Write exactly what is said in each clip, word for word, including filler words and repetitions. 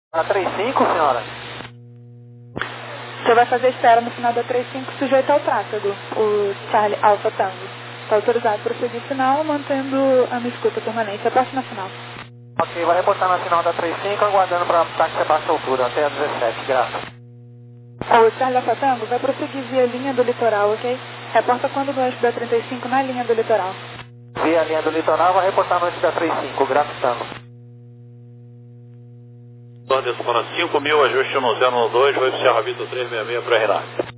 Na trinta e cinco, senhora? Você vai fazer espera no final da trinta e cinco sujeito ao tráfego, o Charlie Alpha Tango. Está autorizado para prosseguir final, mantendo a minha escuta permanente. Abaixo na final. Ok, vai reportar na final da trinta e cinco, aguardando para táxi a baixa altura, até a dezessete, graças. O Charlie Alpha Tango vai prosseguir via linha do litoral, ok? Reporta quando no eixo da trinta e cinco na linha do litoral. Via linha do litoral, vai reportar no eixo da trinta e cinco, graças, tango. Ordem para cinco mil, ajuste no zero um dois, vai para Serra Vitor trezentos e sessenta e seis para Renato.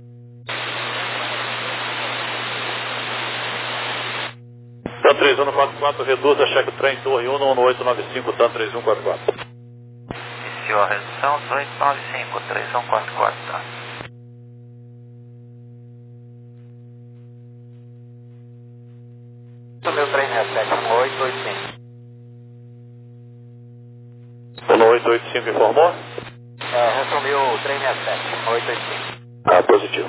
TAM três um quatro quatro, reduza, cheque trem, torre um no oito nove cinco, TAM três um quatro quatro. Iniciou a redução, oito nove cinco, três um quatro quatro, tá? Meu trem é sete um oito oito cinco. um oito oito cinco informou? É, resumiu o trem é sete um oito oito cinco. Ah, positivo.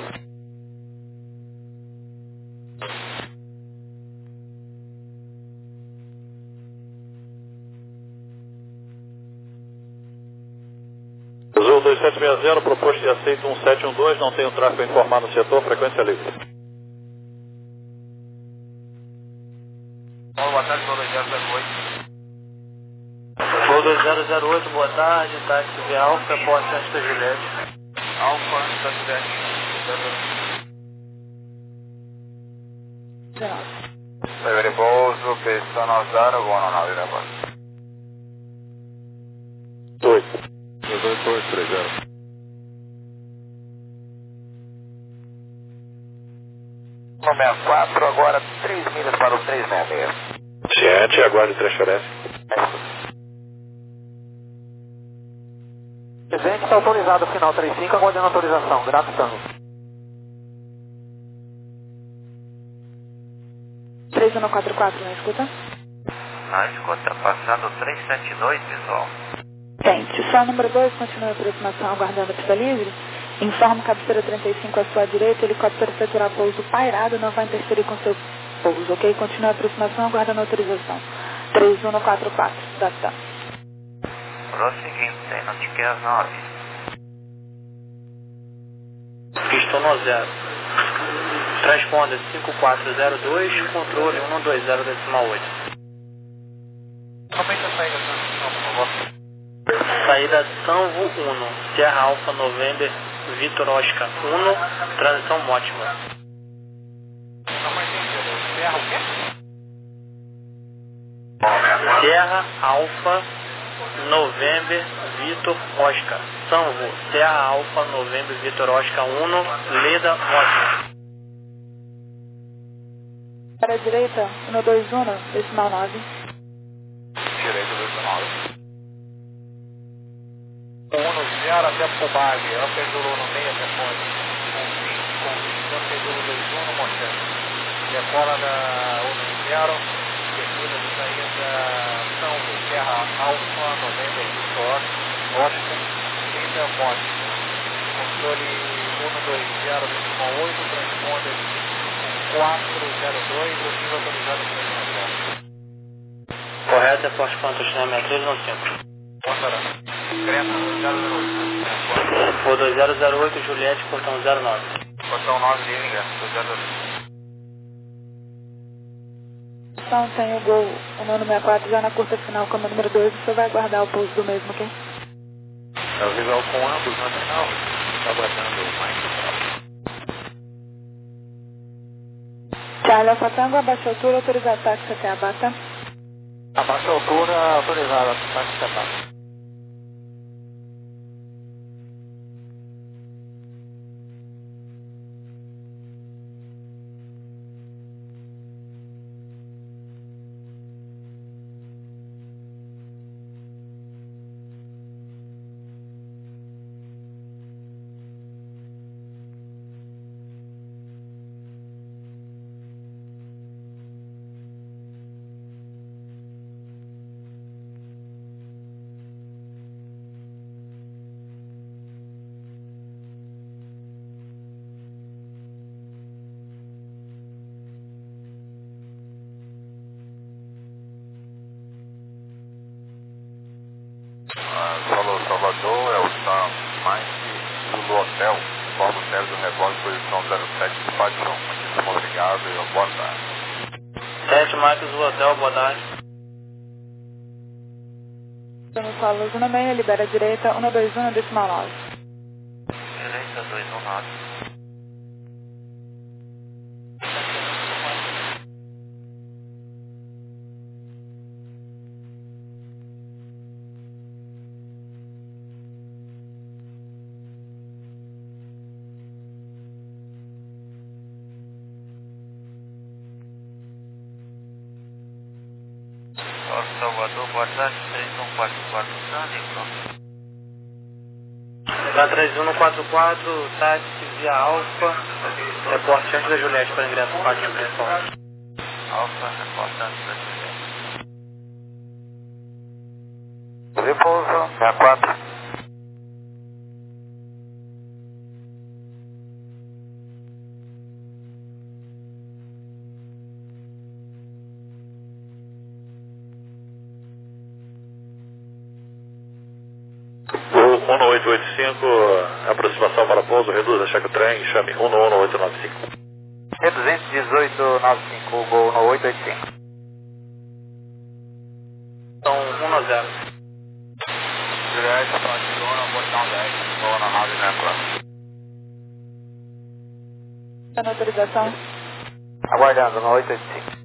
Azul dois sete seis zero, proposto de aceito um sete um dois, não tem o tráfego informado no setor, frequência livre. Boa tarde, Voo dois zero zero oito. Voo dois zero zero oito, boa tarde, táxi via Alfa, reporte Santa Juliette. Alfa, Santa Juliette. Deve repouso, pista zero, buona nave da parte. oito. dois dois três zero. sessenta e quatro, agora três milhas para o trezentos e sessenta e seis. Ciente, aguarde transferência. Presente, está autorizado o final trinta e cinco, aguardando autorização, graças, tango. três um quatro quatro, não escuta? Na escuta, passando trezentos e setenta e dois, visual. Tente. Só número dois, continua a aproximação aguardando a pista livre. Informa cabeceira trinta e cinco à sua direita, helicóptero efetuará pouso pairado, não vai interferir com seu pouso, ok? Continua a aproximação aguardando a autorização. três um quatro quatro, data. Prosseguindo, não te quer nove. Pista no zero. Transponder cinco quatro zero dois, controle um dois zero decimal oito. Aumente a saída, por favor. Saída Tango um, Sierra Alfa November, Vitor Oscar um, transição Mótima. Não vai entender. Serra o quê? Sierra Alfa November, Vitor Oscar. Tango, Sierra Alfa November, Vitor Oscar um, Leda Mótima. Para a direita, um dois um, decimal nove. Direito do nove. Uno zero até Pubag, ela pendurou no meio até fora. Com vinte, ela pendurou dois um no mostrando. Decola da Uno zero, seguida de saída São Serra Alfa, noventa e cinco Oscar, Linda Monte. Controle um dois zero decimal oito, transponder quatro zero dois, o fim autorizado para zero. Correto, é forte quanto treinamento três um cinco. Voo dois zero zero oito, Juliette, portão zero nove. Portão nove, liga, dois zero zero. Então tem o Gol, o nono sessenta e quatro já na curta final como número dois, você vai aguardar o pouso do mesmo, ok? É o visual com ambos na final. Está aguardando o mais. Charlie Alfa Tango, abaixa a altura, autorizar táxi até a bata. Abaixa a altura, autorizada, táxi até baixa. Salvador, é o Sam Mike do Hotel, informa o sério do relógio, posição zero sete, despachão. Muito obrigado e boa tarde. sete Marcos do Hotel, boa tarde. No solo, usando meia, libera a direita, um dois um, decimal nove. Direita, dois um nove. Salvador, boa tarde, três um quatro quatro, Sânico. Tá três um quatro quatro, táxi via Alfa, reporte antes da Juliette para ingresso no pátio principal. Alfa, reporte antes da Juliette. Repouso, sessenta e quatro. O um oito oito cinco, aproximação para pouso, reduz a cheque trem, chame um um oito nove cinco. E duzentos e dezoito, noventa e cinco, gol no oito oito cinco. Então, um a zero. Juliette, Barcelona, botão dez, gol na nove sessenta e quatro. Tá na autorização? Aguardando no oito oito cinco.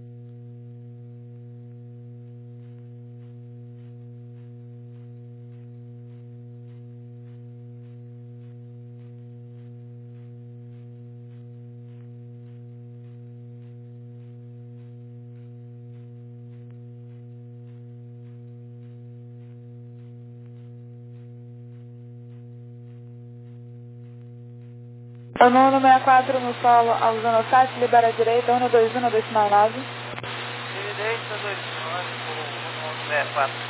O número sessenta e quatro no solo, usando sete, libera a direita, um dois um, decimal nove. Direita, dois um, um sessenta e quatro.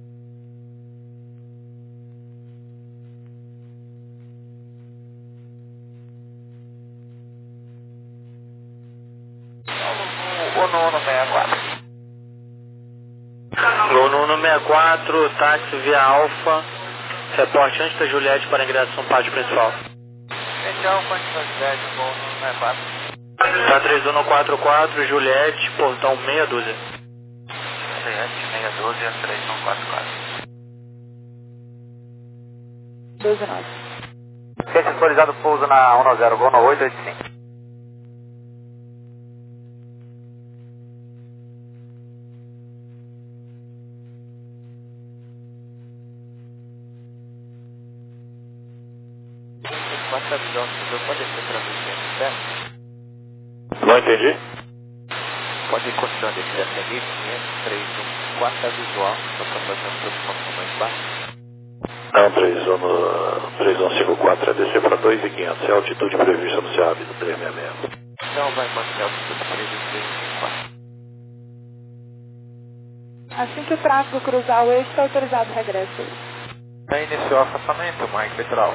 O nono sessenta e quatro. Gol no sessenta e quatro, táxi via Alfa, reporte antes da Juliette para ingresso no pátio principal. Então, quantidade de gol no sessenta e quatro. Tá três um quatro quatro, Juliette, portão meia dúzia. sete seis um dois, três um quatro quatro. doze nove. Esse autorizado pouso na um zero, gol no oito oito cinco. Quarta visão, você pode ser traduzir, certo? Não entendi? Pode ir continuando aqui da T N I, quinhentos, três um, quarta visual, só para fazer uma aproximação mais baixa. Não, três um cinco quatro é descer para dois mil e quinhentos, é a altitude prevista no C A B do três seis seis. Então vai manter a altitude prevista três um cinco quatro. Assim que o tráfego cruzar o eixo, está autorizado o regresso. Já iniciou o afastamento, Mike Petral.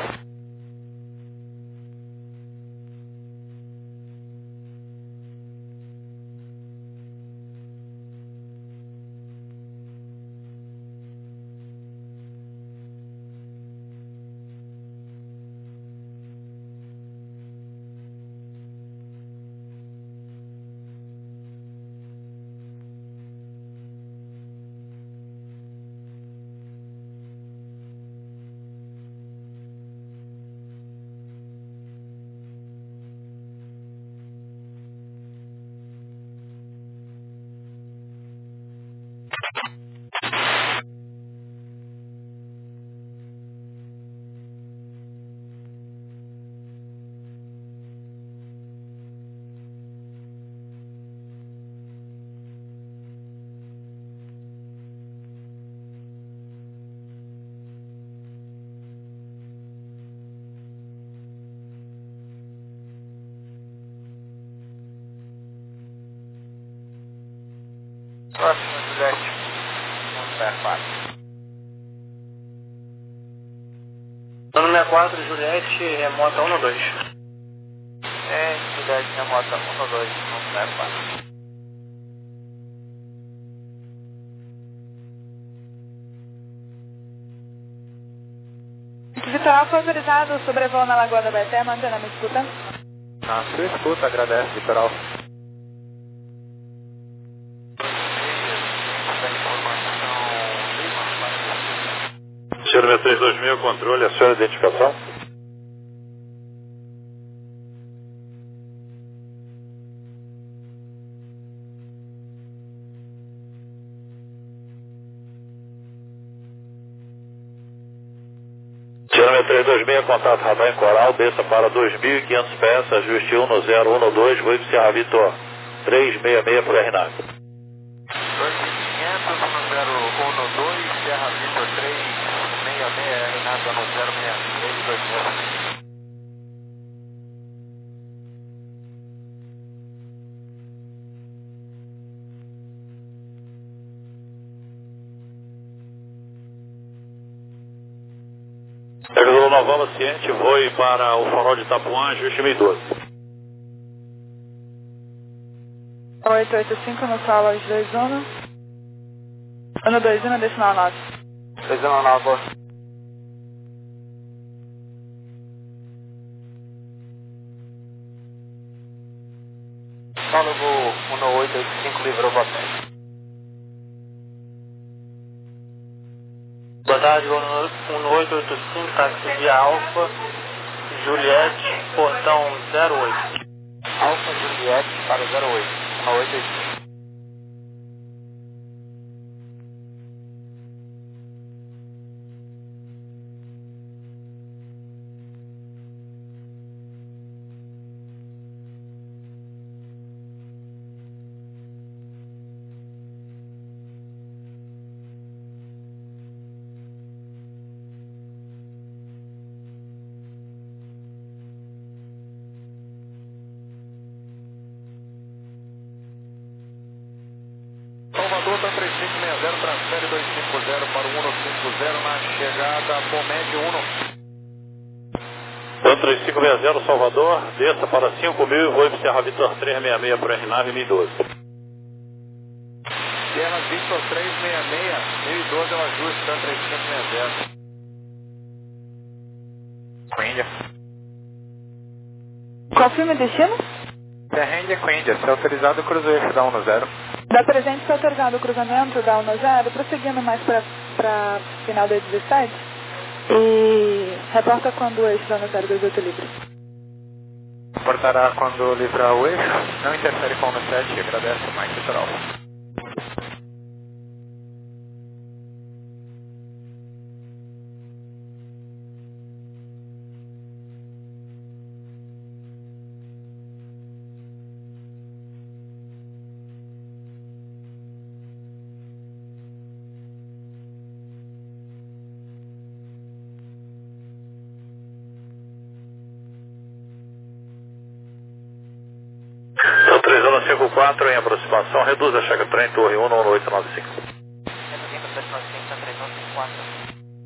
Próximo, Juliette. um sessenta e quatro. No sessenta e quatro, Juliette, remota um dois. É, Juliette, remota um dois, um sessenta e quatro. Vitor foi autorizado o sobrevoo na Lagoa da Baeté, mantendo a minha escuta. Na sua escuta, agradece, Vitor Alfa. Senhor número três dois mil, controle, a sua identificação? Senhor número três dois mil, contato radar em Coral, desça para dois mil e quinhentos pés, ajuste um zero um dois, voo para Serra Vitor trezentos e sessenta e seis para R N A V. dois mil e quinhentos, um zero um dois, Serra Vitor trezentos e sessenta e seis, R N A V um zero seis três dois zero. Equador Nova Ciente, voe para o farol de Itapuã, ajuste mil e doze. oito oito cinco no solo aos dois um. um dois um, decimal nove. dois um nove. Solo voo um oito oito cinco, livrou você. Boa tarde, voo um oito oito cinco, táxi de Alfa, Juliette, portão zero oito. Alfa Juliette para o zero oito, um oito oito cinco. Salvador, tá três cinco seis zero, transfere dois cinco zero para o um cinco zero na chegada Pomed um. Então três cinco seis zero, Salvador, desça para cinco mil e voe para Serra Vitor trezentos e sessenta e seis para R N A V mil e doze. Serra Vitor trezentos e sessenta e seis, mil e doze é o ajuste da três cinco seis zero. Quindia. Confirme o destino? Terrende Quindia, se é autorizado o cruzeiro da um zero. Da presente foi autorizado o cruzamento da um zero, prosseguindo mais para final da dezessete. E reporta quando o eixo da um zero dois oito livre. Reportará quando livrar o eixo. Não interfere com o um sete, agradece o Mike Vitor Alfa. Então três um cinco quatro em aproximação, reduz a checa trem, torre um no oito nove cinco. Reduzindo para oito nove cinco, tá três um cinco quatro.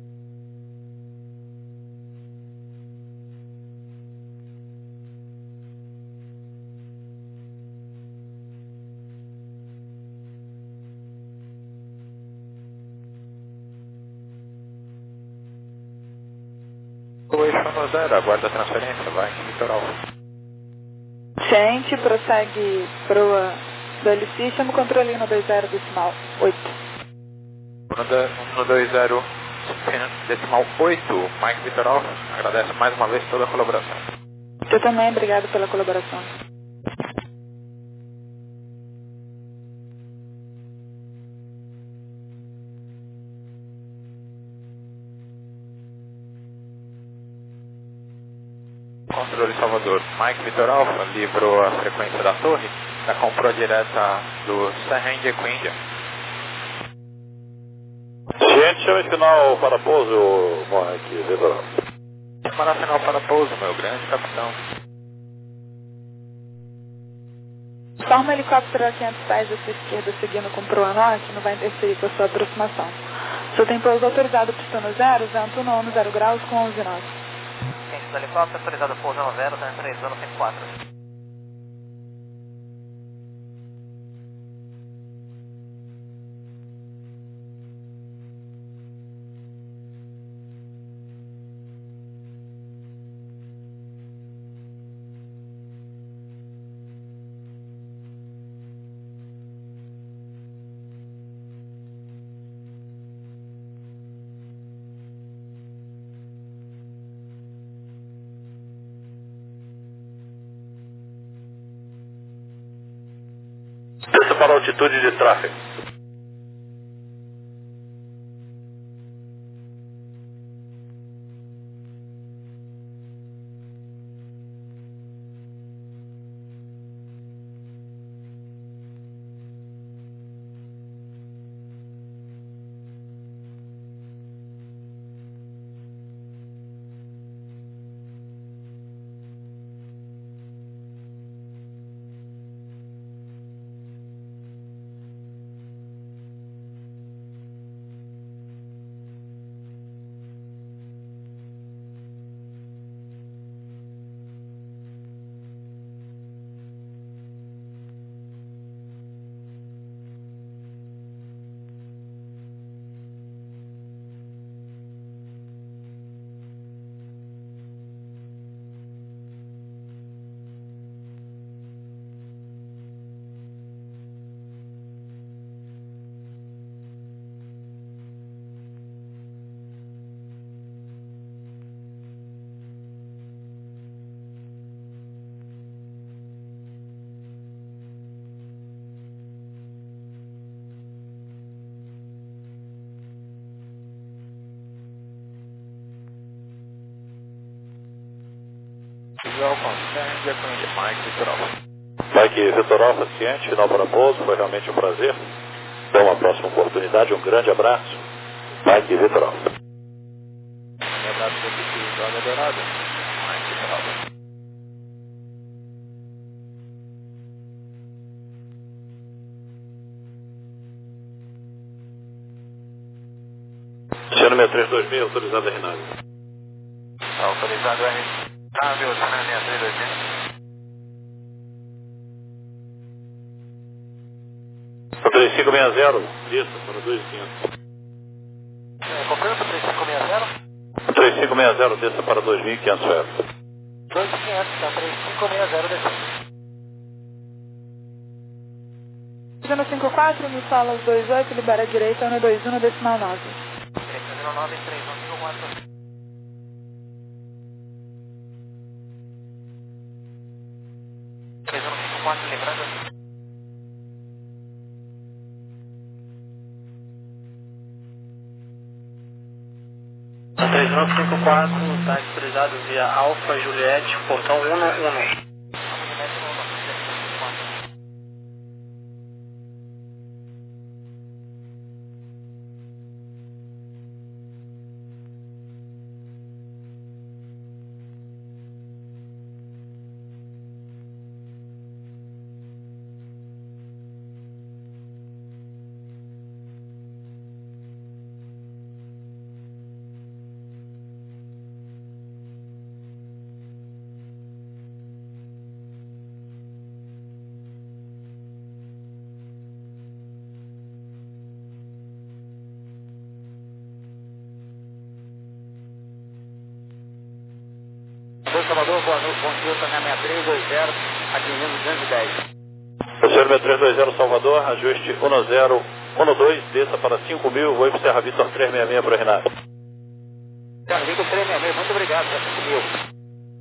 O eixo um zero, aguarda a transferência, vai, Vitor Alfa. Gente, prossegue proa do L C, chama o controle um dois zero decimal oito. um dois zero decimal oito, Mike Vitor Alfa, agradece mais uma vez toda a colaboração. Eu também, obrigado pela colaboração. Controle Salvador, Mike Vitor Alfa livrou a frequência da torre da compra direta do Serrende Quindia. Gente, chama esse final para pouso, Mike Vitor Alfa. Chamar final para pouso, meu grande capitão. Forma o helicóptero a quinhentos pés à sua esquerda, seguindo com proa norte, não vai interferir com a sua aproximação. O senhor tem pouso autorizado pistono zero, vento no um zero graus com onze nós. Ciente do helicóptero, autorizado pouso um zero, tá três um cinco quatro. Desça para a altitude de tráfego. Mike Vitor Alfa. Mike Vitor Alfa, ciente, final para pouso, foi realmente um prazer. Até uma próxima oportunidade, um grande abraço. Mike Vitor Alfa. Um abraço para o Joga Dourado. Mike Vitor Alfa. Oceano seis três dois seis, autorizado a Rinaldo. Autorizado R. Ah, viu, Oceano seis três dois seis. três cinco seis zero, desça para dois mil e quinhentos. É, confirma para três cinco seis zero? três cinco seis zero, desça para dois mil e quinhentos metros. dois mil e quinhentos, tá, três cinco seis zero descendo. Zona cinco quatro, me fala os dois oito, libera a direita, ano dois um, decimal nove. três nove três um cinco quatro. três um cinco quatro, lembrando. três nove cinco quatro, está autorizado via Alfa Juliette, portão um um. Salvador, boa noite, bom dia, Oceano seis três dois zero, atingindo duzentos e dez. Oceano seis três dois zero, Salvador, ajuste um zero um dois, desça para cinco mil, voo para Serra Vitor três seis seis para o Renato. Serra Vitor três seis seis, muito obrigado, já conseguiu.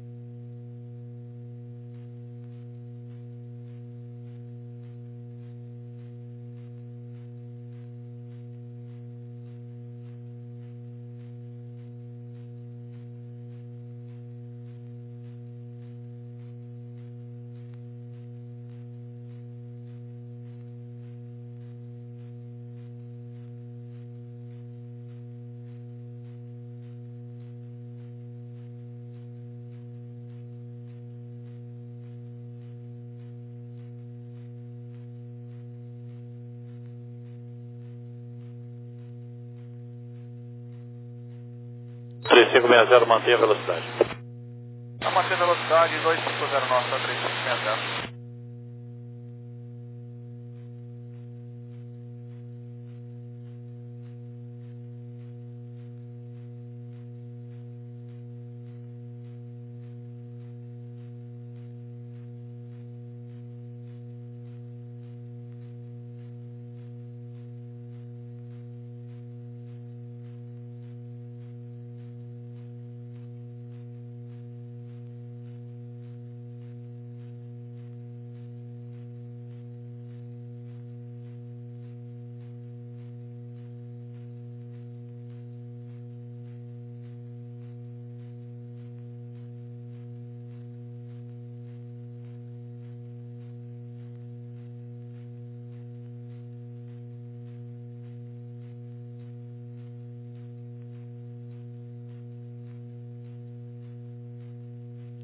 três cinco seis zero, mantenha a velocidade. Está mantendo a velocidade dois cinco zero nove para três cinco seis zero.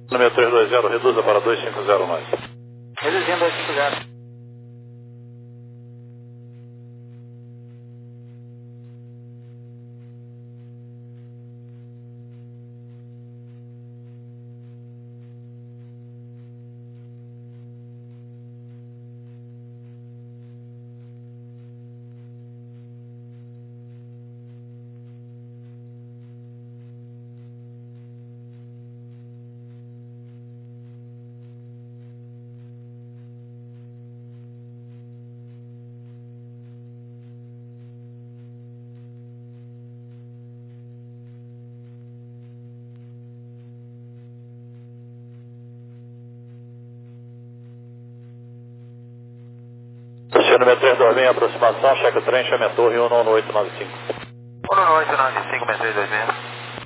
Número três dois zero, reduza para dois cinco zero nove. Reduzindo dois cinco zero. Destino número três dois seis, aproximação, cheque o trem, chame a torre um nove oito nove cinco. um nove oito nove cinco, seis três dois seis.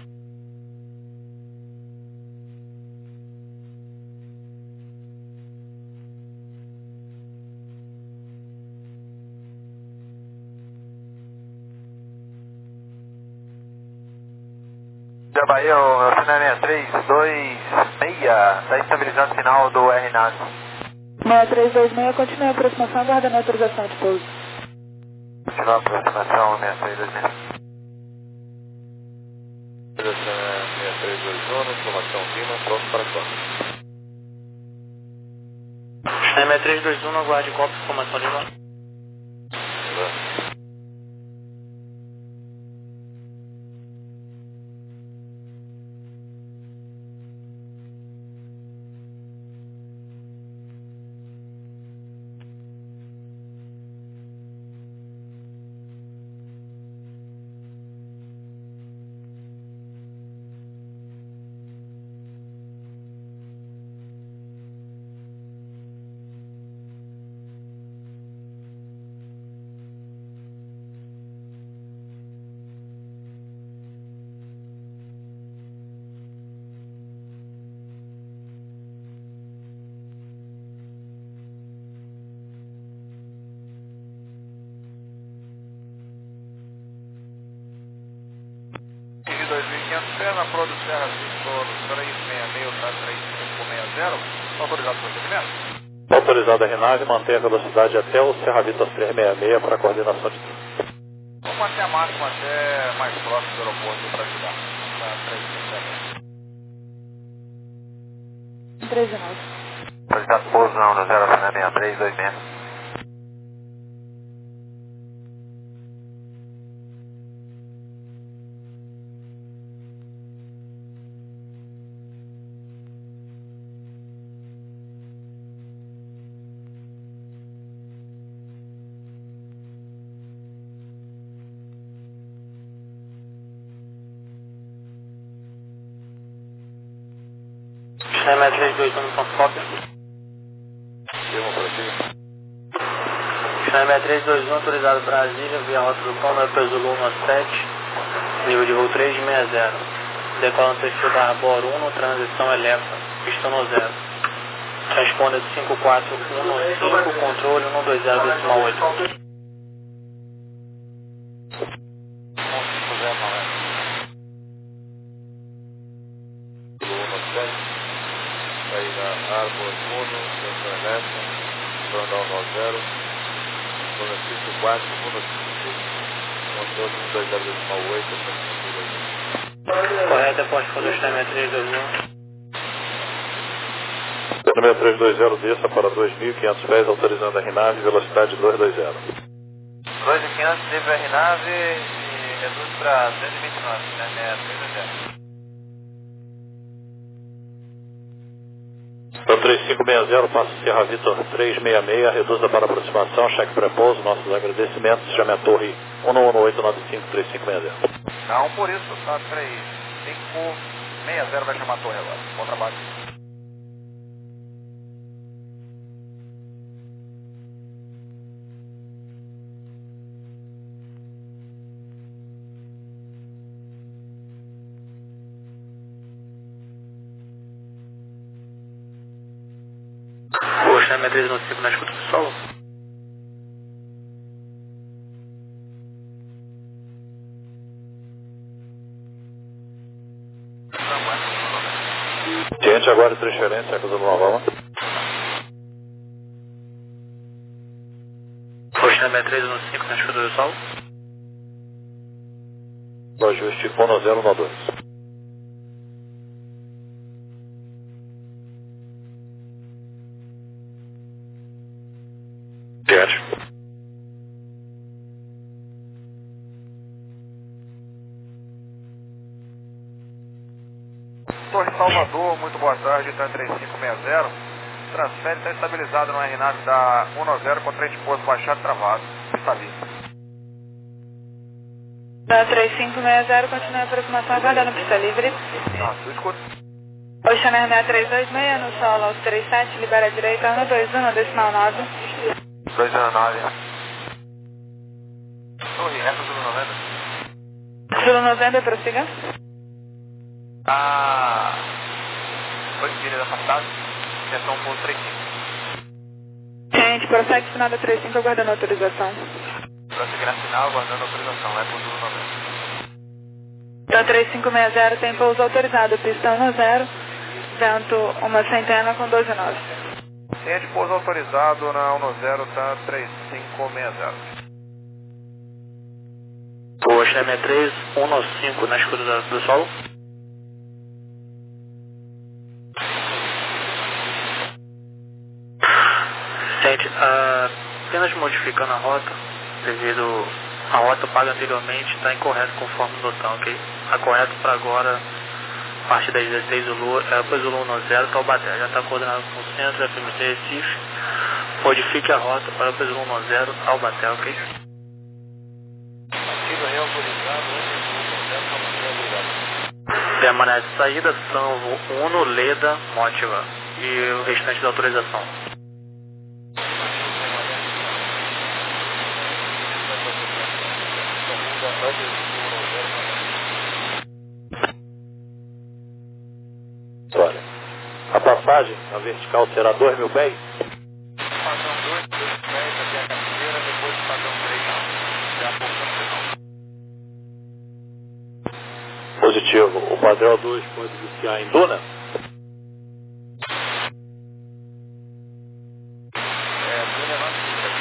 Da Bahia, o final é três dois seis, está estabilizando o sinal do R N A S. seis três dois seis, continue a aproximação, aguardando a autorização de pouso. Continua a aproximação, seis três dois seis. seis três dois um, informação Lima, pronto para corte. seis três dois um, aguarde golpe, informação Lima. dois mil e quinhentos pés, na Pro do Serra Vitor três seis seis, tá três cinco seis zero, autorizado o procedimento? Autorizado a R N A V, mantenha a velocidade até o Serra Vitor três seis seis para a coordenação de tudo. Vamos até a máxima, até mais próximo do aeroporto para ajudar. Tá três cinco zero. três nove. Autorizado pouso não, no zero seis três dois seis. seis três dois um, ponto cópia. Firma para ti. seis três dois um, autorizado Brasília, via rota do pão, Peso Zulu um sete, nível de voo três seis zero. Decola no perfil da Arbor um, transição Elefa, pista no zero. Responde cinco quatro um cinco, controle um dois zero oito. Aí na Arbor um, Centro Elefa, Jornal nove zero, zona cinco quatro um cinco, controle um dois zero oito. Correto, após fundo seis três dois um. Número três dois zero, desça para dois mil e quinhentos pés, autorizando a R N A V, velocidade dois dois zero. dois mil e quinhentos, livre R N A V e reduz para duzentos e vinte e nove, né? seis três zero. Então três cinco seis zero, passa Serra Vitor três seis seis, reduza para aproximação, cheque pré-pouso, nossos agradecimentos, chame a torre um nove oito nove cinco, três cinco seis zero. Não, por isso, tá três cinco seis zero, vai chamar a torre agora. Bom trabalho. O seis três um cinco na escuta do solo. Ciente, agora transferência, acusa do Alabama. Ocean sessenta e três um cinco na escuta do sol. Ajuste um zero um dois. Ciente. Torre Salvador, muito boa tarde, TAM três cinco seis zero. Transfere, está estabilizado no R NAV da um zero com três pouso baixado travado. Está livre. TAM três cinco seis zero, continua a aproximação, aguardando pista livre. Ah, tu escuta. Ocean R N três dois seis, no solo aos trinta e sete, libera a direita, um dois um, decimal nove. dois zero nove. Torre, reta Zulu noventa. Zulu noventa, prossiga. Ah, oito milhas afastado, atenção pouso três cinco. Ciente, prossegue final da trinta e cinco, aguardando autorização. Prosseguir na final, aguardando autorização, é por Zulu noventa. TAM três cinco seis zero, tem pouso autorizado, pista um zero, vento uma centena com doze nove. Ciente, pouso autorizado na um zero, TAM três cinco seis zero. Ocean sessenta e três um cinco na escuta do, do sol. Gente, uh, apenas modificando a rota, devido à rota paga anteriormente está incorreto conforme o notão, ok? A correta para agora, a partir das dezesseis Zulu, é o Zulu um zero, Taubaté, já está coordenado com o centro, F M C Recife, modifique a rota para o Zulu um zero, Taubaté, ok? Ativo reautorizado, um zero, Taubaté, obrigado. Permanece saída, Sanvo Uno, Leda, Mótiva e o restante da autorização. Olha, a passagem na vertical será dois mil pés. Padrão dois, dois pés até a cabeceira, depois do padrão três, já há pouco tempo. Positivo. O padrão dois pode iniciar em Duna. É, Duna não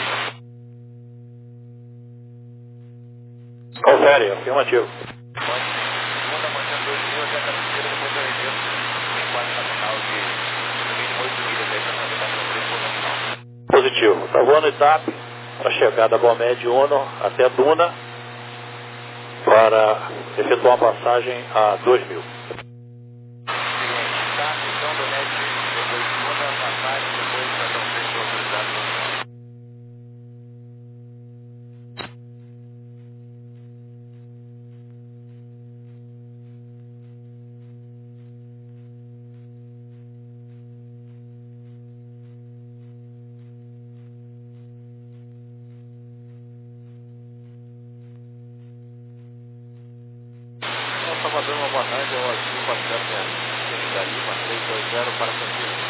fica. Confere, afirmativo. Pode ser. Segunda, mantendo dois mil até a cabeceira, depois eu registro. Tem quarenta final de no mínimo oito milhas aí para fazer padrão três por final. Positivo. Está voando I T A P para chegar da Bomed Uno até Duna para efetuar uma passagem a dois mil. Seguinte, tá? Então, do N E T, depois segunda, passagem, depois padrão três por autorizado. Salvador, uma boa tarde, é o Azul quatro zero seis da Lima, três dois zero para Campinas.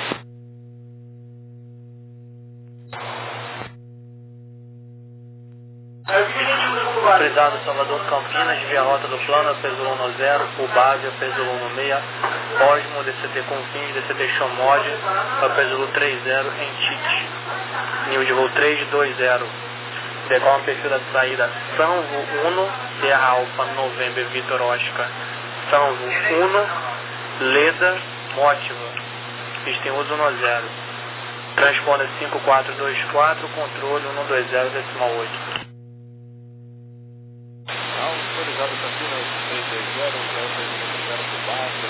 Autorizado Salvador Campinas, via rota do plano, Peso um zero, Ubávia, Peso um seis, Osmo, D C T Confins, D C T Chomod, Peso três zero, em Tite, nível de voo três dois zero. Decola perfil da saída Sanvo um, Sierra Alfa, November, Vitor Oscar, Sanvo um, Leda, Mótiva, pista em uso um zero. Transponder cinco quatro dois quatro, controle um dois zero, decimal oito. Autorizado Campinas, três dois zero, zero três zero por baixo,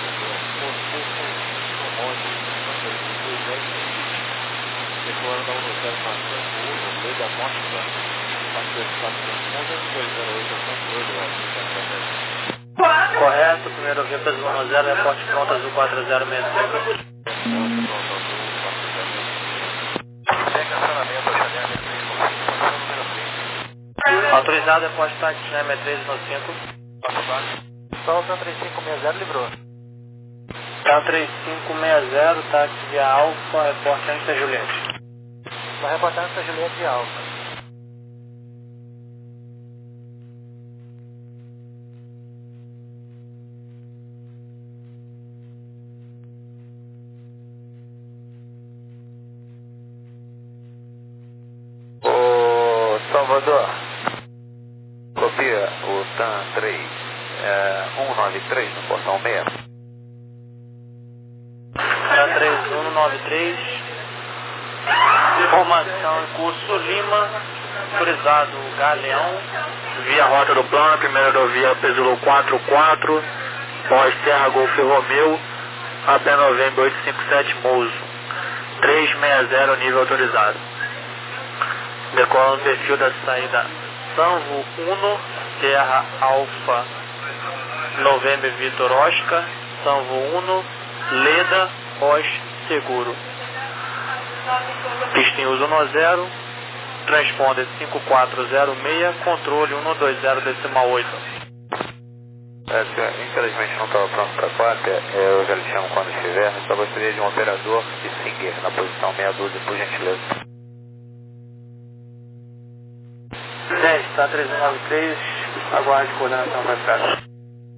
Chomod, dois zero, decola da um zero para Sanvo um, Leda, Mótiva, quatro dois quatro, transponder dois zero oito, controle, Correto, primeiro via Peso um zero, reporte pronto, Azul quatro zero seis cinco. Autorizado, reporte táxi, né, sessenta e três um cinco. Sol TAM três cinco seis zero, livrou. TAM três cinco seis zero, táxi via Alfa, reporte antes da Juliette. Vai reportar antes da Juliette de Alfa. Salvador, copia o TAM três, é, um nove três no portão seis. TAM três, um nove três, formação em curso Lima, autorizado Galeão, via rota do plano, primeira rodovia Pesulo quatro quatro, pós Serra Golf Romeu, A P Novembro oito cinco sete Mouso, três seis zero, nível autorizado. Decola no perfil da saída Sanvo um, Serra Alfa Novembro Vitor Oscar, Sanvo um, Leda, pós seguro. Pista em uso um zero, transponder cinco quatro zero seis, controle um dois zero decimal oito. É, infelizmente não estava pronto para a quarta, eu já lhe chamo quando estiver, só gostaria de um operador de Singer na posição meia dúzia, por gentileza. dez, tá três nove três, aguarde coordenação para ficar.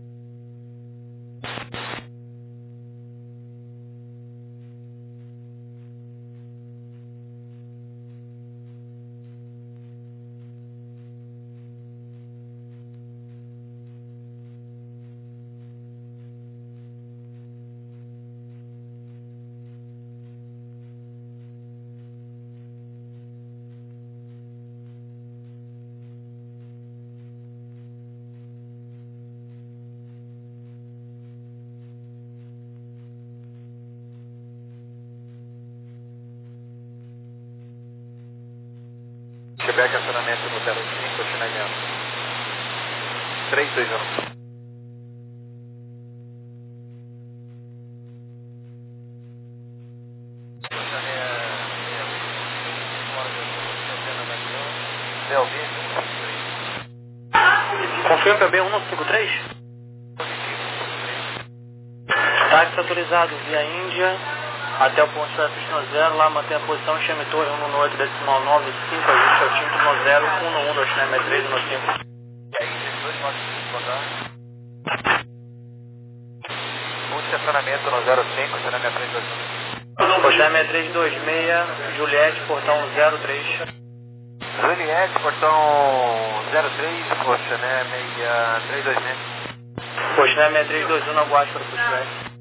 Quebec, acionamento no zero cinco, acionamento três dois um. Confirma P B um não cinco três? Táxi autorizado via Índia até o ponto da pista zero, lá mantém a posição, chame torre um no oito decimal nove cinco, ajuste ao título no zero, um no um, dois três no cinco. E aí, dois modos de botar. Um estacionamento no zero cinco, estacionamento três dois um. Postar três dois seis, Juliette, portão zero três. Juliette, portão zero três, poxa, né, meia três dois seis. Postar três dois um, aguarde para o pushback.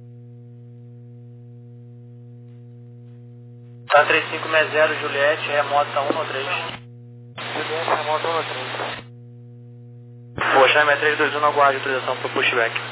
Tá três cinco seis zero, Juliette, remota um no três. Juliette, remota um no três. Postar três dois um, aguarde autorização para o pushback.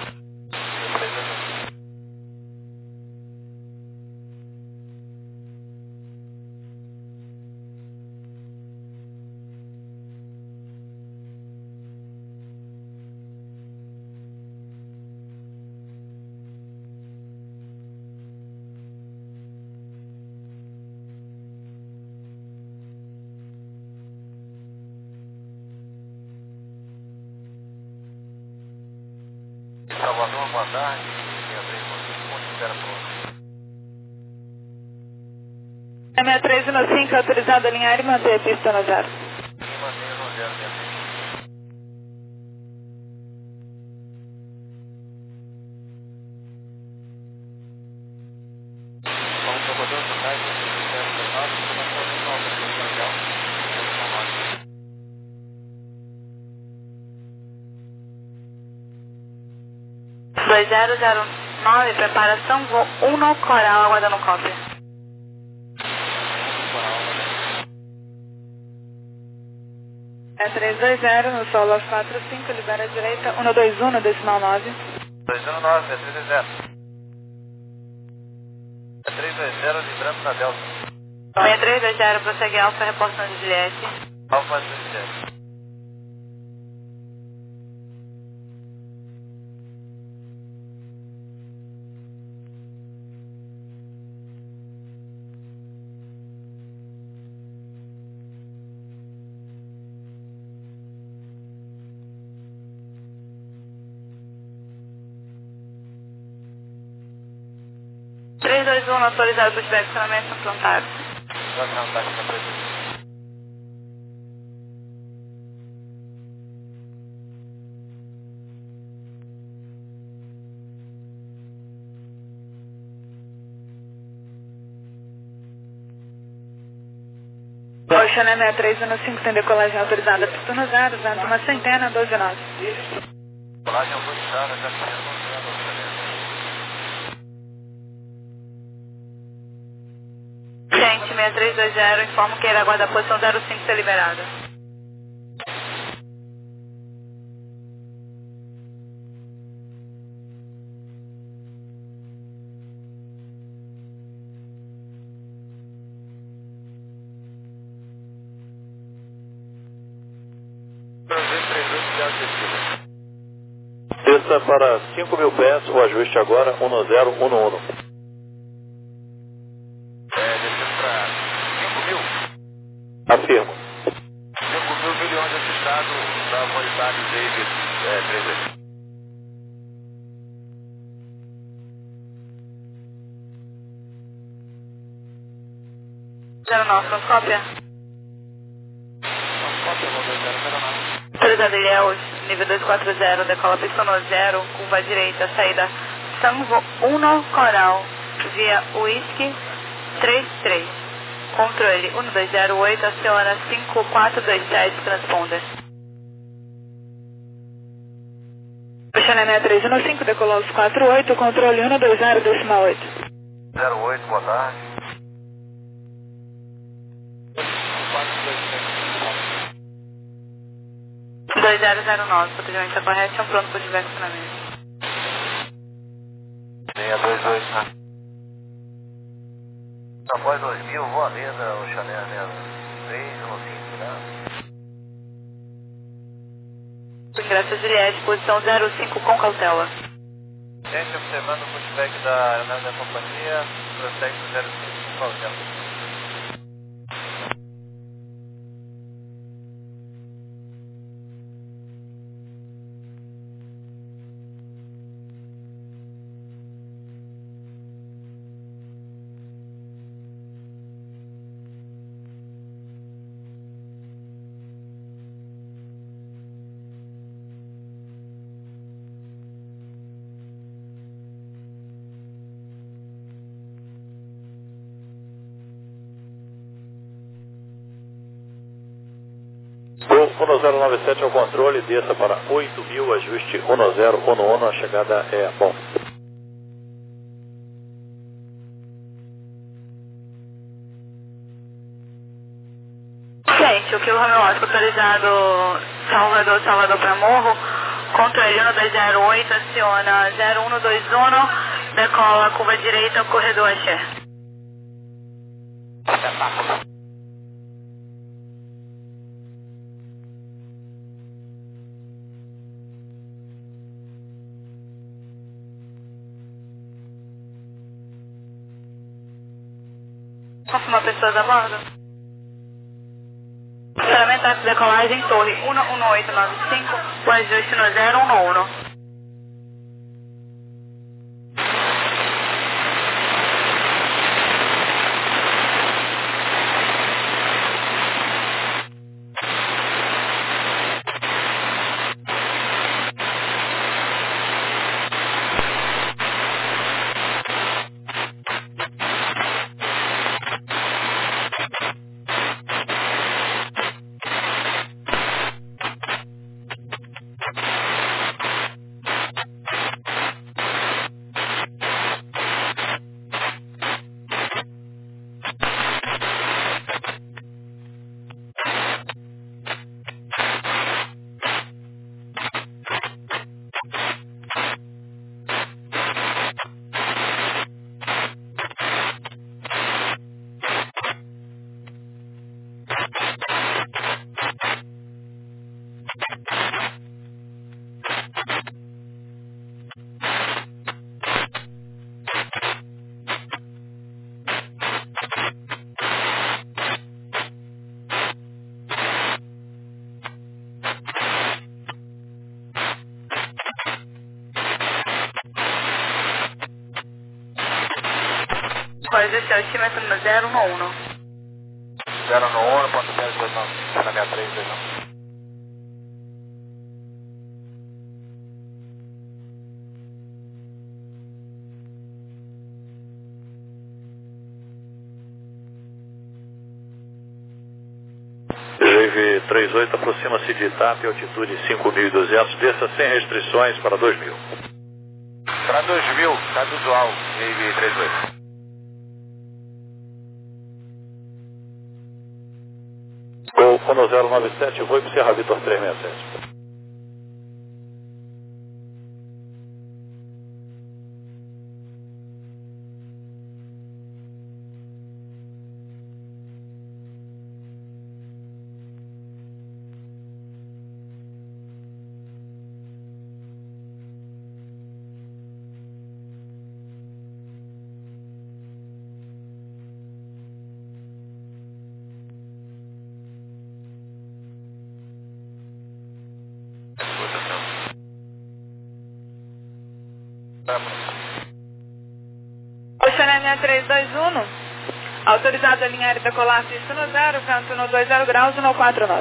Salvador, boa tarde. Onde espera pronto? É sessenta e três no cinco, autorizado a alinhar e manter a pista no zero. E manter no zero, minha frente. Vamos, Salvador, boa tarde. zero nove, informação de nova, legal. dois zero zero nove, preparação, voo um no Coral, aguardando cópia. É três dois zero, no solo aos quatro cinco, libera a direita, um dois um no decimal nove. dois um nove, é três dois zero. É três dois zero, librando na Delta. seis três dois zero, prossegue Alfa, reportando de Juliette. Alfa Juliette. três dois um, autorizado para o estacionamento implantado. Vai não, tá aqui na presença. Oceana seis três um cinco tem decolagem autorizada, pista no zero, vento uma centena, doze nove. Decolagem autorizada, já que Gente, seis três dois zero, informo que ele aguarda a posição zero cinco ser liberada. Desça para cinco mil pés, o ajuste agora um zero um um. É, descendo para cinco mil. Afirmo. cinco mil milhões assistado da Voidade David é, três vezes. zero nove, cópia. Cópia, vou dois zero zero nove. Autorizado Ilhéus, nível dois quatro zero, decola pista no zero, curva direita, saída Sanvo um Coral, via Whisky três três. Controle um dois zero oito, aciona cinco quatro dois sete, transponder. Oceana seis três um cinco, decolou os quatro oito, controle um dois zero, decimal oito. zero oito, boa tarde. dois zero zero nove, procedimento correto, pronto por diversionamento. seis dois dois, né? Após dois mil, voa mesa, o Chanel três um cinco, né? Ingresso Juliette, posição zero cinco com cautela. Gente, observando o pushback da aeronave da companhia, prossegue para zero cinco com cautela. um zero nove sete ao controle, desça para oito mil, ajuste um zero um um, a chegada é bom. Gente, o que o Romeo autorizado Salvador, Salvador para Morro, controle um dois zero oito, aciona zero um dois um, decola curva direita, corredor Axé. Confirma pessoas a bordo. Ferramenta de decolagem, torre um um oito nove cinco, o ajuste no zero um um. Pode deixar o estímetro no zero um um. zero um um, ponto zero dois nove, na seis três dois um. Jave trinta e oito, aproxima-se de Itap, altitude cinco mil e duzentos, desça sem restrições para dois mil. Para dois mil, está visual, Jave trinta e oito. Golfo no zero nove sete, vou para Serra Vitor trezentos e sessenta e sete. Oceania três dois um, autorizado a alinhar e decolar pista no zero, vento no dois zero graus e no quatro nove.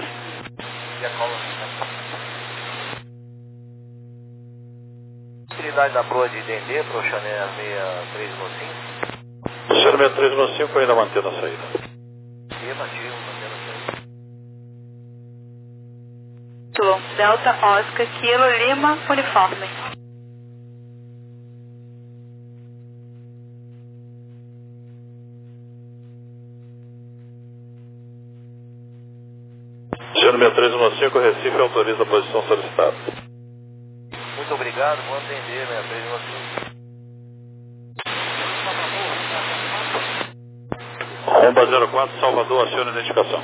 Utilidade da proa de Dendê para o Oceania seis três um cinco. Oceania três um cinco ainda mantendo a saída. E mantive, mantendo a saída. Delta Oscar Kilo Lima Uniforme. Oceania três um cinco, Recife autoriza a posição solicitada. Muito obrigado, vou atender, né? três um cinco. Romba zero quatro, Salvador, aciona a identificação.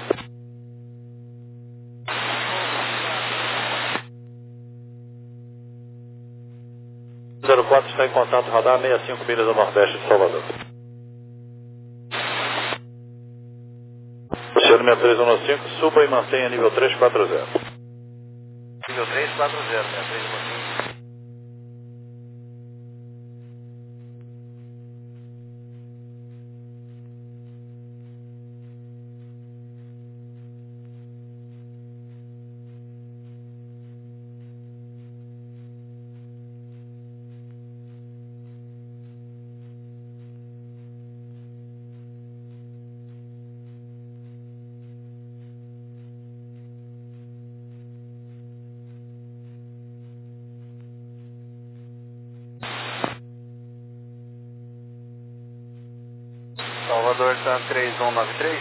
zero quatro está em contato, radar sessenta e cinco milhas a nordeste de Salvador. Oceania três um cinco, suba e mantenha nível três quatro zero. Nível três quatro zero, né? três um cinco. Salvador está três um nove três.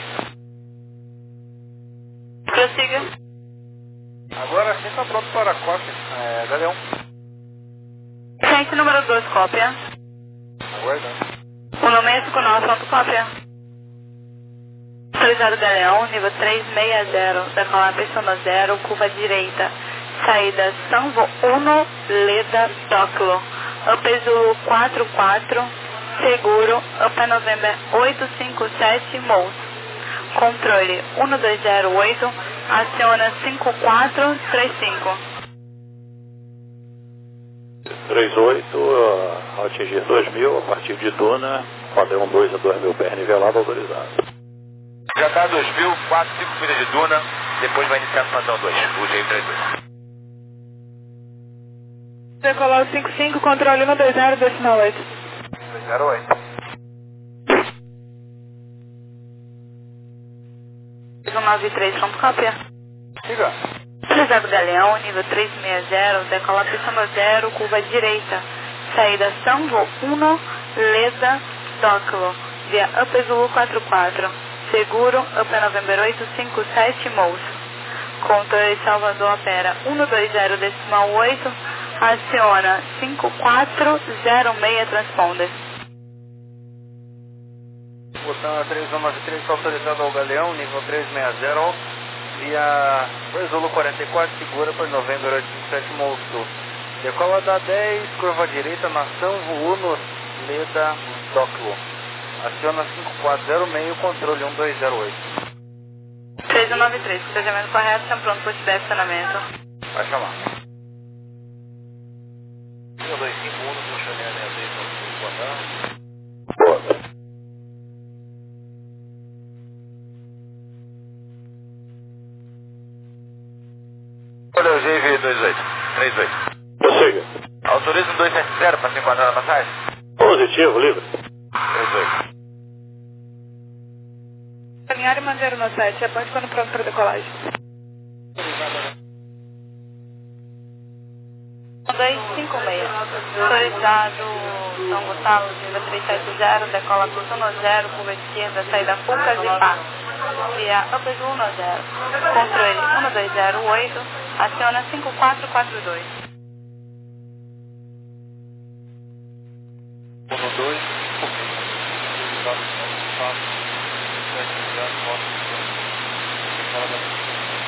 Prossiga. Agora sim está pronto para a cópia. É, Galeão. Gente número dois, cópia. Aguardando. O nome é com nosso fotocópia. Autorizado Galeão, nível três seis zero, decolar pista no zero, curva direita. Saída Sanvo um, Leda, Tóquilo. Up Zulu quatro quatro, seguro, Up November oito cinco sete, Mous. Controle um dois zero oito, aciona cinco quatro três cinco. três oito, uh, ao atingir dois mil, a partir de Duna, padrão dois a dois mil pés nivelado, autorizado. Já está dois mil, quatro, cinco milhas de Duna, depois vai iniciar o padrão dois, o G trinta e dois. Decolar cinco cinco, controle um dois zero, decimal oito. dois zero oito. um nove três, pronto, cópia. Siga. Autorizado Galeão, nível três seis zero, decolar pista no zero, curva direita. Saída Sanvo um, Leda, Tóquilo, via Up Zulu quatro quatro. Seguro, Up November oito cinco sete, Mous. Controle Salvador opera um dois zero, decimal oito, aciona cinco quatro zero seis, transponder. Botão três um nove três, está autorizado ao Galeão, nível três seis zero, via Zulu quarenta e quatro, segura por November oito cinco sete, Mousso. Decola da dez, curva direita, nação, Uno, Leda, Tóquilo. Aciona cinco quatro zero seis, controle um dois zero oito. três um nove três, procedimento correto, estão pronto para tiver estacionamento. Vai chamar. um dois cinco um, no Oceania três um cinco, boa tarde. Boa. Olha o G V dois oito, três oito. Prossiga. Autoriza um dois sete zero para se enquadrar na passagem? Positivo, livre. três oito. Alinhar e manter no site, aponte quando pronto para decolagem. Autorizado São Gonçalo, Viva trezentos e setenta, decola curso um zero, curva esquerda, saída Fucas e Pá. Via Upper um zero. Controle um dois zero oito, aciona cinco quatro quatro dois. um dois, autorizado São Gonçalo, sete zero, volta decola da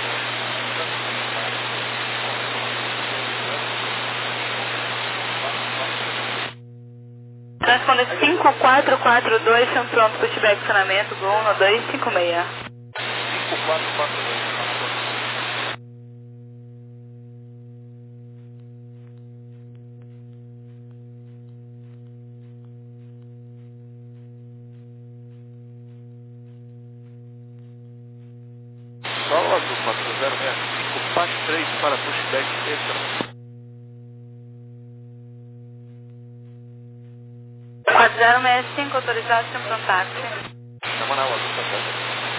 Transponder cinco quatro quatro dois, são pronto para estiver acionamento, Gol um dois cinco seis. cinco quatro quatro dois. Salvador quatro zero seis cinco, P A C três para pushback extra. quatro zero seis cinco, autorizado sem pronto táxi. Chama na hora, tá certo?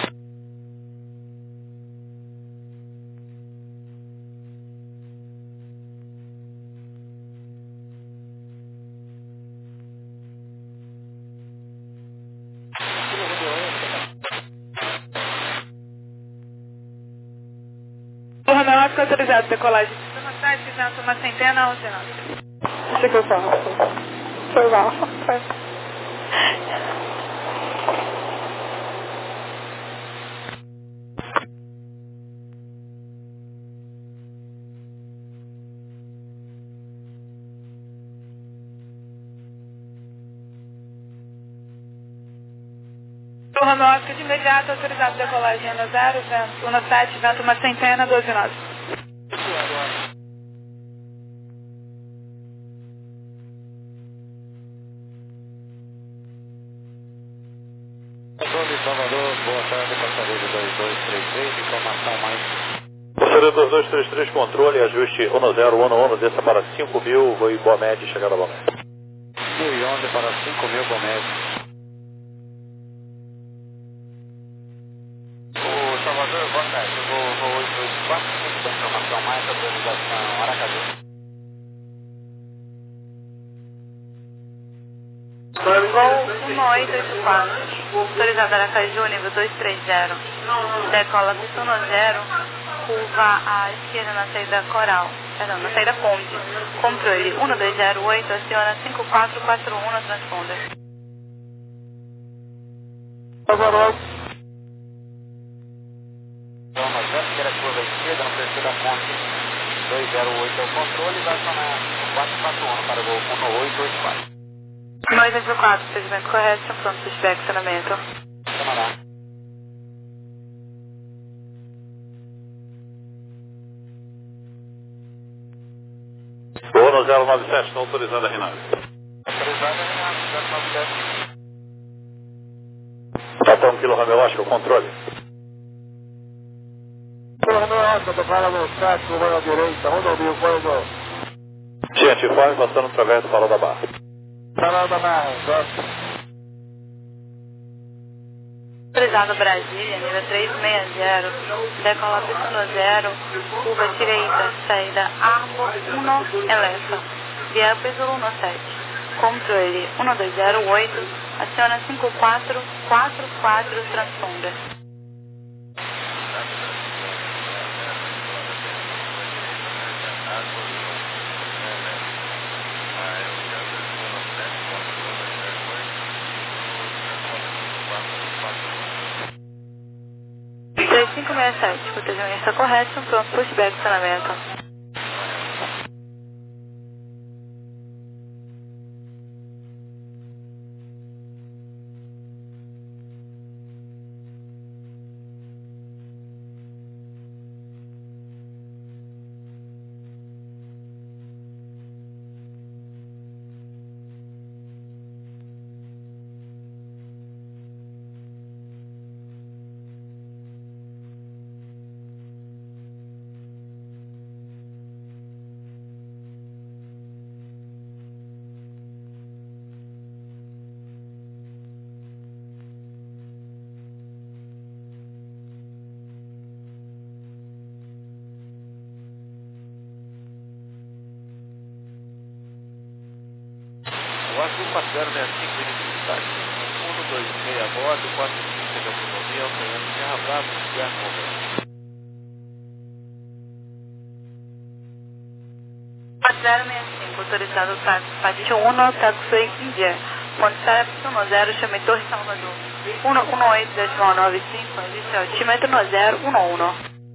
O Romeu autorizado, decolagem. Fizemos uma centena, onze nove. Deixa que eu falo. Foi mal. Foi. O Romeu de imediato, autorizado, decolagem no zero, vento um sete, vento uma centena, doze nove. Controle Salvador, boa tarde, passageiro dois dois três três, informação mais. Passageiro dois dois três três, controle, ajuste um zero um um, desça para cinco mil, voo em Boa Média, chegada a Boa Média. mil e onze para cinco mil, Boa Média. O Salvador, boa tarde, eu vou, vou oito oito quatro, da informação mais, autorização Aracaju. Gol um oito oito quatro. Autorizado Aracaju, nível dois três zero. Decola pista um zero, curva à esquerda na saída Coral. Perdão, na saída Ponte. Controle um dois zero oito, aciona cinco quatro quatro um na transponder. Salvador. Então, nós vamos ter a curva à esquerda, no perfil da ponte dois zero oito é o controle, vai acionar cinco quatro quatro um para o gol um oito oito quatro. dois oito quatro, procedimento correto, são pronto para estiver acionamento. Camará. Voo no zero nove sete, está autorizada a Rinaldi. Autorizada a zero nove sete. Tata um quilo Romeu Oscar, controle. Romeu Oscar, declara no chat, rumo à direita, rodovia, corredor. Gente, informe passando através do Farol da Barra. Farol da Barra, certo. Autorizado Brasília, nível três seis zero, decola pista no zero, curva direita, saída Arbor um, Elefa, via peso um sete. Controle um dois zero oito, aciona cinco quatro quatro quatro, transponder. três cinco seis sete, protegimento está correto, pronto, pushback, acionamento. zero seis cinco, início de táxi. um dois seis a bordo, quatro cinco de autonomia, operando Terra Bravo, Inferno Movente. zero seis cinco, autorizado táxi Pátio um, táxi Índia. Ponte Y zero, chame Torre Salvador. um um oito ponto nove cinco, existe altímetro no zero um um.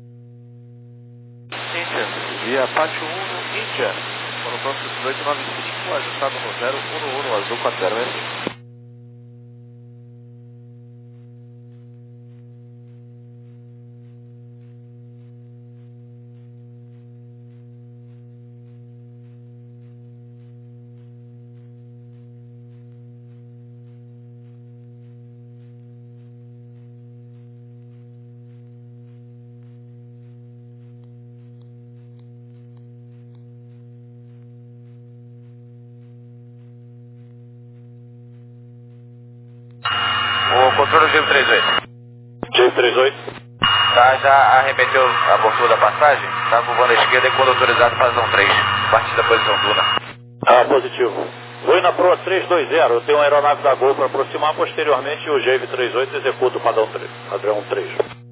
Índia, via Pátio um, Índia. Para o próximo dezoito nove cinco, ajustado no zero um um, azul quatro zero seis cinco. O controle G trinta e oito. G trinta e oito. Tá, já arremeteu a abertura da passagem? Tá com o voo à esquerda e quando autorizado faz um três. Partir da posição Duna. Ah, positivo. Vou na proa trezentos e vinte. Eu tenho uma aeronave da Gol para aproximar. Posteriormente, o G trinta e oito executa o padrão três. Padrão três.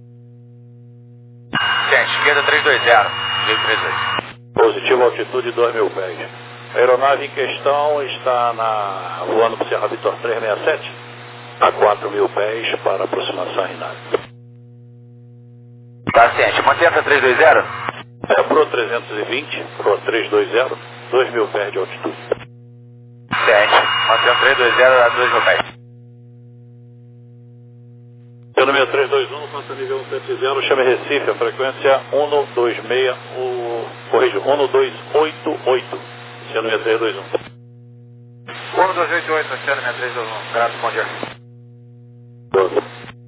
Gente, esquerda trezentos e vinte. G trinta e oito. Positivo, altitude dois mil pés. A aeronave em questão está na, voando para o Serra Vitor trezentos e sessenta e sete, a quatro mil pés para aproximação RINAV. Tá, ciente. Mantenha essa trezentos e vinte? É, Pro trezentos e vinte, Pro trezentos e vinte, dois mil pés de altitude. Ciente. Mantenha trezentos e vinte a dois mil pés. Pelo número trezentos e vinte e um, passa nível cento e zero, chame Recife, a frequência um dois seis, o, corrijo, um dois oito oito, sendo número trezentos e vinte e um. um dois oito oito, sendo número trezentos e vinte e um. Graças, bom dia. Doze.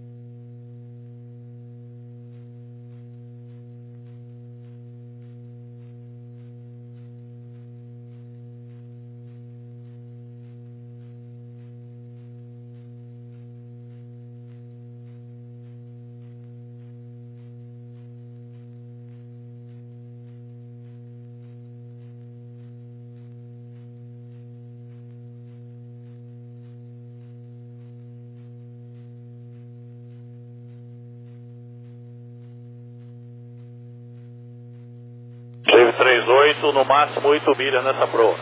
G trinta e oito, no máximo oito milhas nessa proa.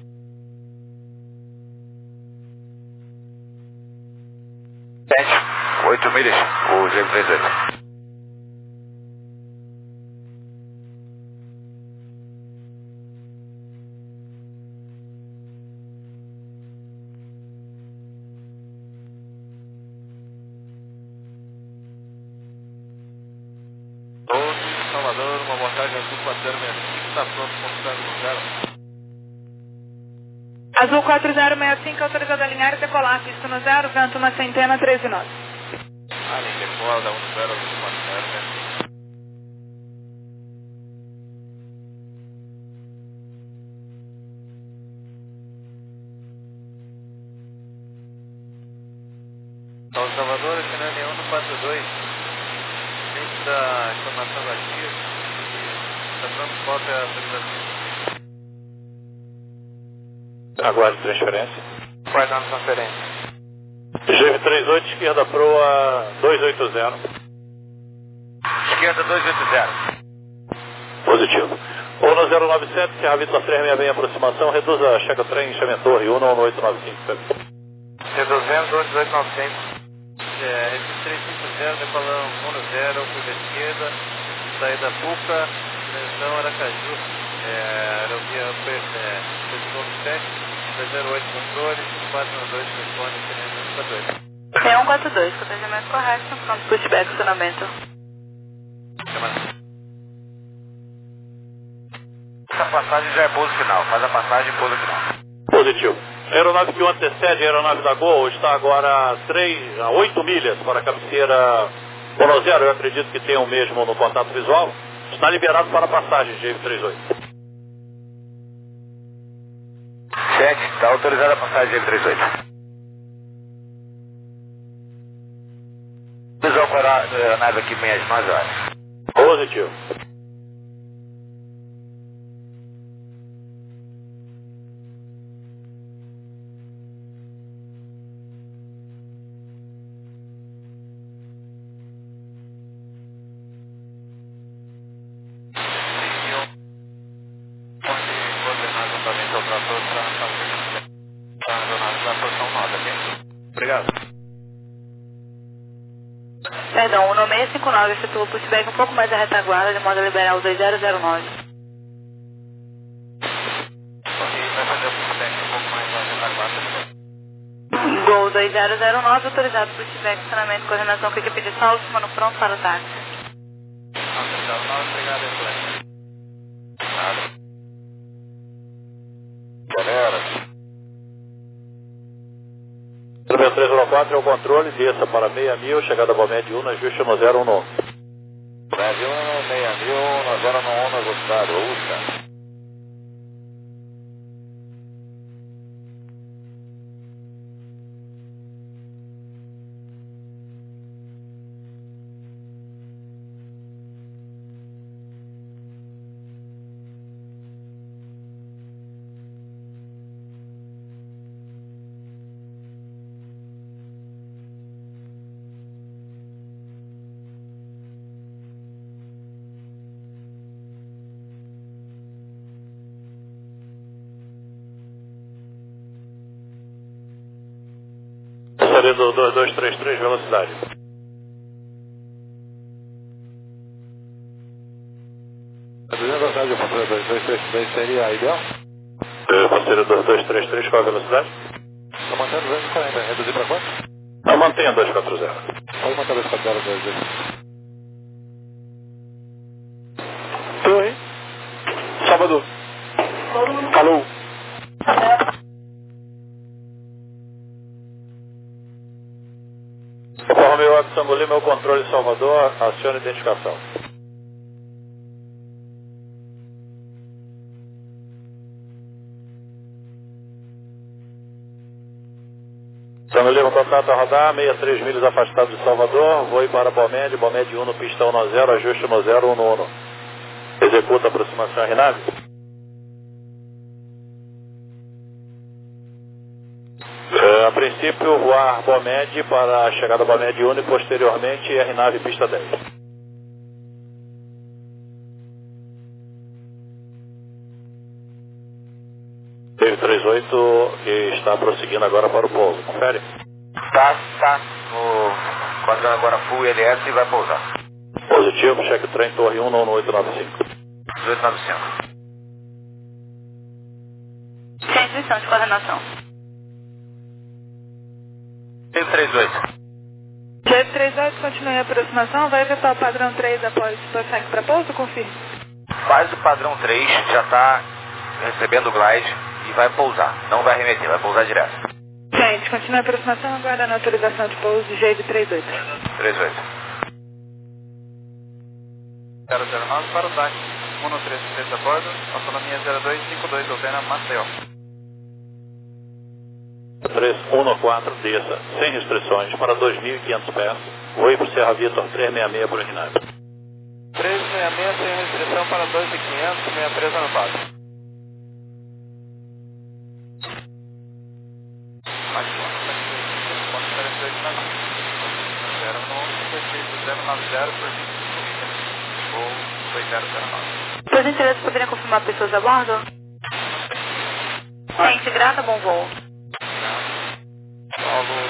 Sete, oito milhas, o G trinta e oito. Salvador, uma abordagem azul quatro zero seis cinco, está pronto para o zero. Azul quatro zero seis cinco, autorizado a alinhar e decolar, pista no zero, vento uma centena, treze nove. Além de fora, da um zero, azul quatro zero seis cinco. São Salvador, Fernando um quatro dois. Frente da informação da G I A e está pronto para a autorização. Aguarde transferência. Vai dar transferência. G trinta e oito, esquerda proa duzentos e oitenta. Esquerda duzentos e oitenta. Positivo. um no zero nove sete, Serra Vitor trezentos e sessenta e sete, aproximação, reduza, chega trem, chame a torre, um no oito nove cinco. Reduzendo, dois oito nove cinco. É, Recife trezentos e cinquenta, decolando um no zero, curva esquerda, saída Puca, direção Aracaju, é, aerovia é, Pessoa sete, zero oito controle, quatro um dois telefone, um quatro dois. É um quatro dois, protegimento correto, pronto, pushback, acionamento. Essa passagem já é pouso final, faz a passagem e pouso final. Positivo. A aeronave que o antecede, a aeronave da Gol, está agora a, três, a oito milhas para a cabeceira Bonozero, eu acredito que tem o mesmo no contato visual. Está liberado para a passagem, G trinta e oito. Sete, está autorizada a passagem G trinta e oito. Visual para a aeronave aqui bem às nove horas. Positivo. Obrigado. Perdão, o nome seis cinco nove efetuou o pushback um pouco mais à retaguarda, de modo a liberar o dois zero zero nove. Ok, vai fazer o pushback um pouco mais à retaguarda. Gol dois zero zero nove, autorizado pushback, estacionamento, coordenação com equipe de salto, mano pronto para o táxi. Autorizado nove, obrigado, excelente. Nada. Galera. Número três zero quatro é o controle, desça para meia mil, chegada a Bomed um, ajuste no zero um nove. Brasil, meia mil, na zona no um, ajustado, usa. Seria do dois dois três três, velocidade. A velocidade do controle dois dois três três seria a ideal? Parceiro dois dois três três, qual a velocidade? Estou mantendo duzentos e quarenta, reduzir para quanto? Não, mantenha dois quatro zero. Pode manter dois quatro zero, dois dois. Oi. Salvador. Falou. Opa, Romeu Alto Sangolê, meu controle Salvador, acione identificação. Sangolê, um contato a rodar, sessenta e três milhas afastado de Salvador, voo para Bomed, Bomed um no pista um no zero, ajuste no zero um no. Executa a aproximação a Rinave. É, a princípio, voar Bomed para a chegada a Bomed um e posteriormente R nove pista dez. Dave trinta e oito e está prosseguindo agora para o pouso. Confere? Tá, tá. No quadrão agora full I L S e vai pousar. Positivo, cheque trem, torre um no oito nove cinco. oito nove cinco. Sem intuição de coordenação. Dave trinta e oito. Dave trinta e oito, continue a aproximação, vai evitar o padrão três após prossegue para pouso, confirme. Faz o padrão três, já está recebendo o glide e vai pousar. Não vai arremeter, vai pousar direto. Gente, continue a aproximação, aguardando a autorização de pouso de G de trinta e oito. trinta e oito. zero zero nove para o táxi. um no três três a bordo, autonomia zero dois cinco dois, Alpena, Maceió. três um quatro, desça, sem restrições, para dois mil e quinhentos pés. Voe para o Serra Vitor trezentos e sessenta e seis por Rinave. trezentos e sessenta e seis sem restrição para dois mil e quinhentos, sessenta e três no base. zero nove zero por vinte e cinco milhas. Voo dois zero zero nove. Por gentileza, poderia confirmar pessoas a bordo? Gente, grata, bom voo.